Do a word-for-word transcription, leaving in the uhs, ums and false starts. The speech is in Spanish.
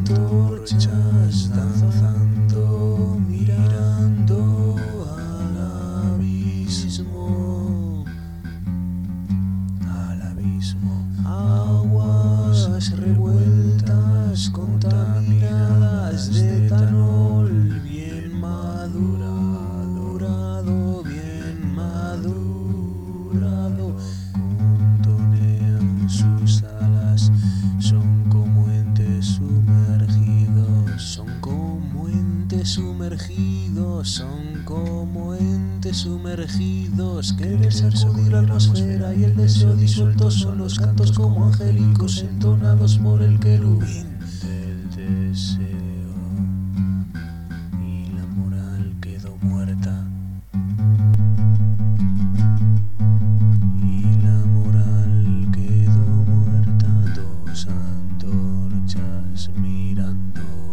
antorchas danzando, mirando al abismo, al abismo. Aguas revueltas, contaminadas de etanol, bien madurado, bien madurado, contonean sus alas, son como entes sumergidos, son como entes sumergidos, son como entes sumergidos. Querer sacudir la atmósfera y el deseo disuelto son los cantos como angélicos entonados por el querubín del deseo. Y la moral quedó muerta. Y la moral quedó muerta. Dos antorchas mirando.